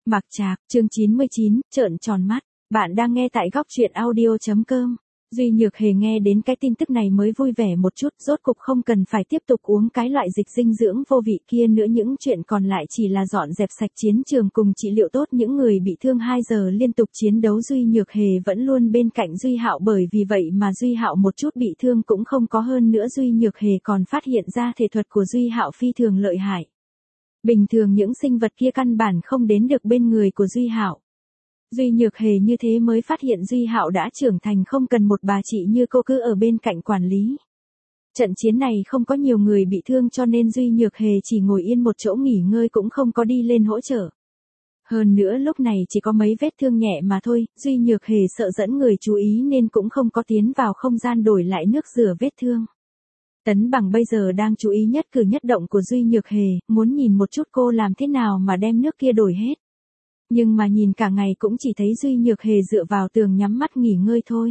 Mặc Trạc, chương 99, trợn tròn mắt. Bạn đang nghe tại góc truyện audio.com. Duy Nhược Hề nghe đến cái tin tức này mới vui vẻ một chút, rốt cục không cần phải tiếp tục uống cái loại dịch dinh dưỡng vô vị kia nữa, những chuyện còn lại chỉ là dọn dẹp sạch chiến trường cùng trị liệu tốt những người bị thương 2 giờ liên tục chiến đấu. Duy Nhược Hề vẫn luôn bên cạnh Duy Hạo, bởi vì vậy mà Duy Hạo một chút bị thương cũng không có, hơn nữa Duy Nhược Hề còn phát hiện ra thể thuật của Duy Hạo phi thường lợi hại. Bình thường những sinh vật kia căn bản không đến được bên người của Duy Hạo. Duy Nhược Hề như thế mới phát hiện Duy Hạo đã trưởng thành, không cần một bà chị như cô cứ ở bên cạnh quản lý. Trận chiến này không có nhiều người bị thương cho nên Duy Nhược Hề chỉ ngồi yên một chỗ nghỉ ngơi, cũng không có đi lên hỗ trợ. Hơn nữa lúc này chỉ có mấy vết thương nhẹ mà thôi, Duy Nhược Hề sợ dẫn người chú ý nên cũng không có tiến vào không gian đổi lại nước rửa vết thương. Tấn Bằng bây giờ đang chú ý nhất cử nhất động của Duy Nhược Hề, muốn nhìn một chút cô làm thế nào mà đem nước kia đổi hết. Nhưng mà nhìn cả ngày cũng chỉ thấy Duy Nhược Hề dựa vào tường nhắm mắt nghỉ ngơi thôi.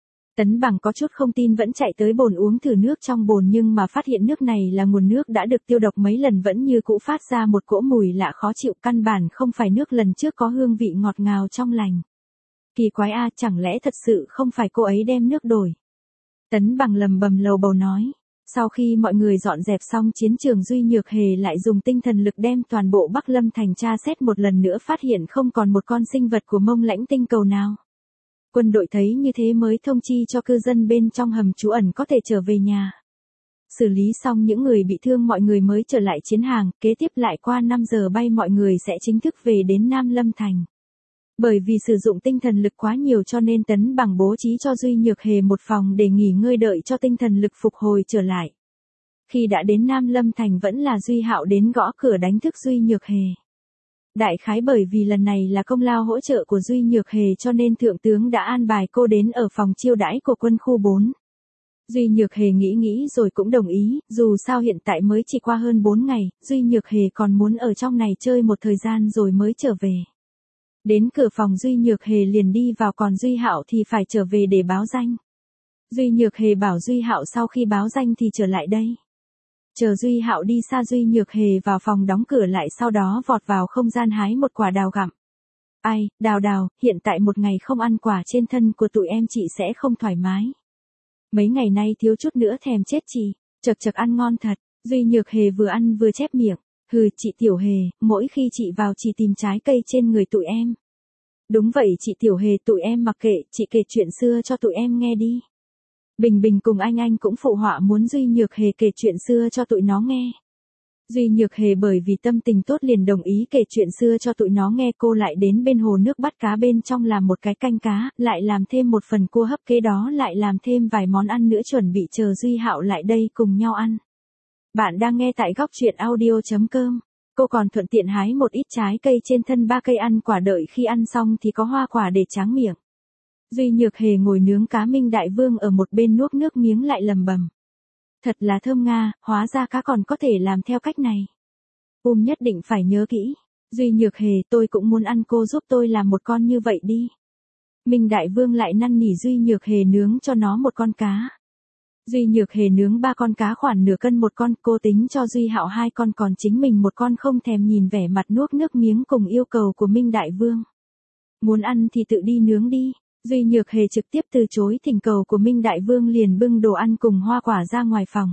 Tấn Bằng có chút không tin, vẫn chạy tới bồn uống thử nước trong bồn, nhưng mà phát hiện nước này là nguồn nước đã được tiêu độc mấy lần, vẫn như cũ phát ra một cỗ mùi lạ khó chịu, căn bản không phải nước lần trước có hương vị ngọt ngào trong lành. Kỳ quái a, chẳng lẽ thật sự không phải cô ấy đem nước đổi? Tấn Bằng lầm bầm lầu bầu nói. Sau khi mọi người dọn dẹp xong chiến trường, Duy Nhược Hề lại dùng tinh thần lực đem toàn bộ Bắc Lâm thành tra xét một lần nữa, phát hiện không còn một con sinh vật của Mông Lãnh tinh cầu nào. Quân đội thấy như thế mới thông chi cho cư dân bên trong hầm trú ẩn có thể trở về nhà. Xử lý xong những người bị thương, mọi người mới trở lại chiến hàng, kế tiếp lại qua 5 giờ bay mọi người sẽ chính thức về đến Nam Lâm thành. Bởi vì sử dụng tinh thần lực quá nhiều cho nên Tấn Bằng bố trí cho Duy Nhược Hề một phòng để nghỉ ngơi đợi cho tinh thần lực phục hồi trở lại. Khi đã đến Nam Lâm thành vẫn là Duy Hạo đến gõ cửa đánh thức Duy Nhược Hề. Đại khái bởi vì lần này là công lao hỗ trợ của Duy Nhược Hề cho nên thượng tướng đã an bài cô đến ở phòng chiêu đãi của quân khu 4. Duy Nhược Hề nghĩ rồi cũng đồng ý, dù sao hiện tại mới chỉ qua hơn 4 ngày, Duy Nhược Hề còn muốn ở trong này chơi một thời gian rồi mới trở về. Đến cửa phòng Duy Nhược Hề liền đi vào, còn Duy Hạo thì phải trở về để báo danh. Duy Nhược Hề bảo Duy Hạo sau khi báo danh thì trở lại đây. Chờ Duy Hạo đi xa, Duy Nhược Hề vào phòng đóng cửa lại, sau đó vọt vào không gian hái một quả đào gặm. Ai, đào, hiện tại một ngày không ăn quả trên thân của tụi em chị sẽ không thoải mái. Mấy ngày nay thiếu chút nữa thèm chết chị, chật ăn ngon thật. Duy Nhược Hề vừa ăn vừa chép miệng. Hừ, chị Tiểu Hề, mỗi khi chị vào chỉ tìm trái cây trên người tụi em. Đúng vậy chị Tiểu Hề, tụi em mặc kệ, chị kể chuyện xưa cho tụi em nghe đi. Bình Bình cùng anh cũng phụ họa muốn Duy Nhược Hề kể chuyện xưa cho tụi nó nghe. Duy Nhược Hề bởi vì tâm tình tốt liền đồng ý kể chuyện xưa cho tụi nó nghe. Cô lại đến bên hồ nước bắt cá, bên trong làm một cái canh cá, lại làm thêm một phần cua hấp, kế đó lại làm thêm vài món ăn nữa, chuẩn bị chờ Duy Hạo lại đây cùng nhau ăn. Bạn đang nghe tại góc truyện audio.com. Cô còn thuận tiện hái một ít trái cây trên thân 3 cây ăn quả, đợi khi ăn xong thì có hoa quả để tráng miệng. Duy Nhược Hề ngồi nướng cá, Minh Đại Vương ở một bên nuốt nước miếng lại lầm bầm. Thật là thơm nga, hóa ra cá còn có thể làm theo cách này. Nhất định phải nhớ kỹ. Duy Nhược Hề, tôi cũng muốn ăn, cô giúp tôi làm một con như vậy đi. Minh Đại Vương lại năn nỉ Duy Nhược Hề nướng cho nó một con cá. Duy Nhược Hề nướng 3 con cá khoảng nửa cân một con, cô tính cho Duy Hạo 2 con, còn chính mình một con, không thèm nhìn vẻ mặt nuốt nước miếng cùng yêu cầu của Minh Đại Vương. Muốn ăn thì tự đi nướng đi. Duy Nhược Hề trực tiếp từ chối thỉnh cầu của Minh Đại Vương, liền bưng đồ ăn cùng hoa quả ra ngoài phòng.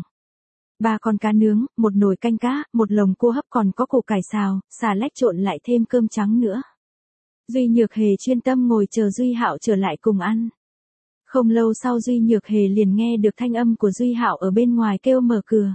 3 con cá nướng, một nồi canh cá, một lồng cua hấp, còn có củ cải xào, xà lách trộn lại thêm cơm trắng nữa. Duy Nhược Hề chuyên tâm ngồi chờ Duy Hạo trở lại cùng ăn. Không lâu sau Duy Nhược Hề liền nghe được thanh âm của Duy Hạo ở bên ngoài kêu mở cửa.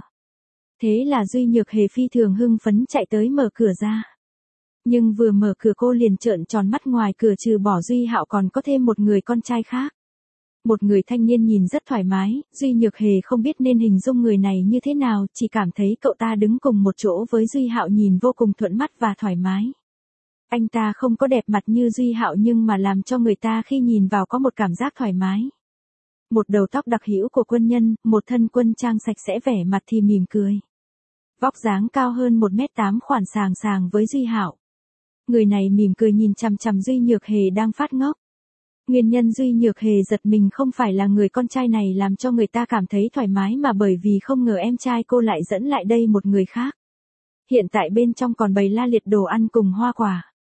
Thế là Duy Nhược Hề phi thường hưng phấn chạy tới mở cửa ra. Nhưng vừa mở cửa cô liền trợn tròn mắt, ngoài cửa trừ bỏ Duy Hạo còn có thêm một người con trai khác. Một người thanh niên nhìn rất thoải mái, Duy Nhược Hề không biết nên hình dung người này như thế nào, chỉ cảm thấy cậu ta đứng cùng một chỗ với Duy Hạo nhìn vô cùng thuận mắt và thoải mái. Anh ta không có đẹp mặt như Duy Hạo nhưng mà làm cho người ta khi nhìn vào có một cảm giác thoải mái. Một đầu tóc đặc hữu của quân nhân, một thân quân trang sạch sẽ, vẻ mặt thì mỉm cười. Vóc dáng cao hơn 1m8, khoảng sàng với Duy Hạo. Người này mỉm cười nhìn chằm chằm Duy Nhược Hề đang phát ngốc. Nguyên nhân Duy Nhược Hề giật mình không phải là người con trai này làm cho người ta cảm thấy thoải mái, mà bởi vì không ngờ em trai cô lại dẫn lại đây một người khác. Hiện tại bên trong còn bày la liệt đồ ăn cùng hoa quả.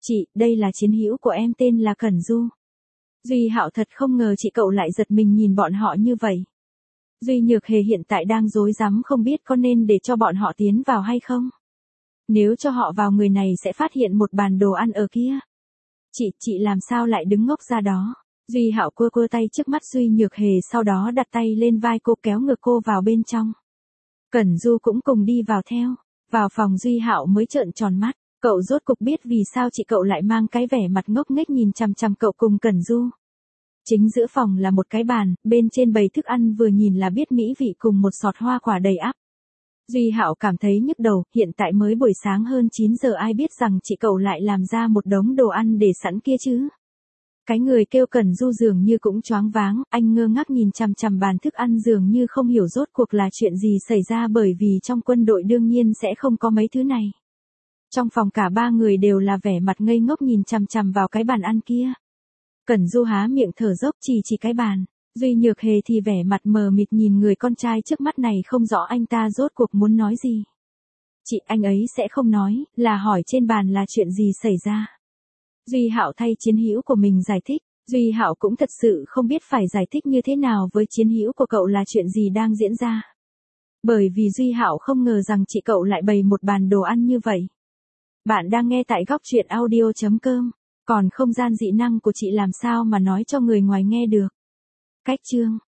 Chị, đây là chiến hữu của em tên là Cẩn Du. Duy Hạo thật không ngờ chị cậu lại giật mình nhìn bọn họ như vậy. Duy Nhược Hề hiện tại đang rối rắm không biết có nên để cho bọn họ tiến vào hay không. Nếu cho họ vào người này sẽ phát hiện một bàn đồ ăn ở kia. Chị làm sao lại đứng ngốc ra đó? Duy Hạo cua tay trước mắt Duy Nhược Hề, sau đó đặt tay lên vai cô kéo ngược cô vào bên trong. Cẩn Du cũng cùng đi vào theo. Vào phòng Duy Hạo mới trợn tròn mắt, cậu rốt cục biết vì sao chị cậu lại mang cái vẻ mặt ngốc nghếch nhìn chằm chằm cậu cùng Cẩn Du. Chính giữa phòng là một cái bàn, bên trên bày thức ăn vừa nhìn là biết mỹ vị cùng một sọt hoa quả đầy ắp. Duy Hạo cảm thấy nhức đầu, hiện tại mới buổi sáng hơn 9 giờ ai biết rằng chị cậu lại làm ra một đống đồ ăn để sẵn kia chứ. Cái người kêu Cẩn Du dường như cũng choáng váng, anh ngơ ngác nhìn chằm chằm bàn thức ăn dường như không hiểu rốt cuộc là chuyện gì xảy ra, bởi vì trong quân đội đương nhiên sẽ không có mấy thứ này. Trong phòng cả ba người đều là vẻ mặt ngây ngốc nhìn chằm chằm vào cái bàn ăn kia. Cẩn Du há miệng thở dốc chỉ cái bàn. Duy Nhược Hề thì vẻ mặt mờ mịt nhìn người con trai trước mắt này không rõ anh ta rốt cuộc muốn nói gì. Chị, anh ấy sẽ không nói, là hỏi trên bàn là chuyện gì xảy ra. Duy Hạo thay chiến hữu của mình giải thích. Duy Hạo cũng thật sự không biết phải giải thích như thế nào với chiến hữu của cậu là chuyện gì đang diễn ra. Bởi vì Duy Hạo không ngờ rằng chị cậu lại bày một bàn đồ ăn như vậy. Bạn đang nghe tại góc truyện audio.com. Còn không gian dị năng của chị làm sao mà nói cho người ngoài nghe được. Cách chương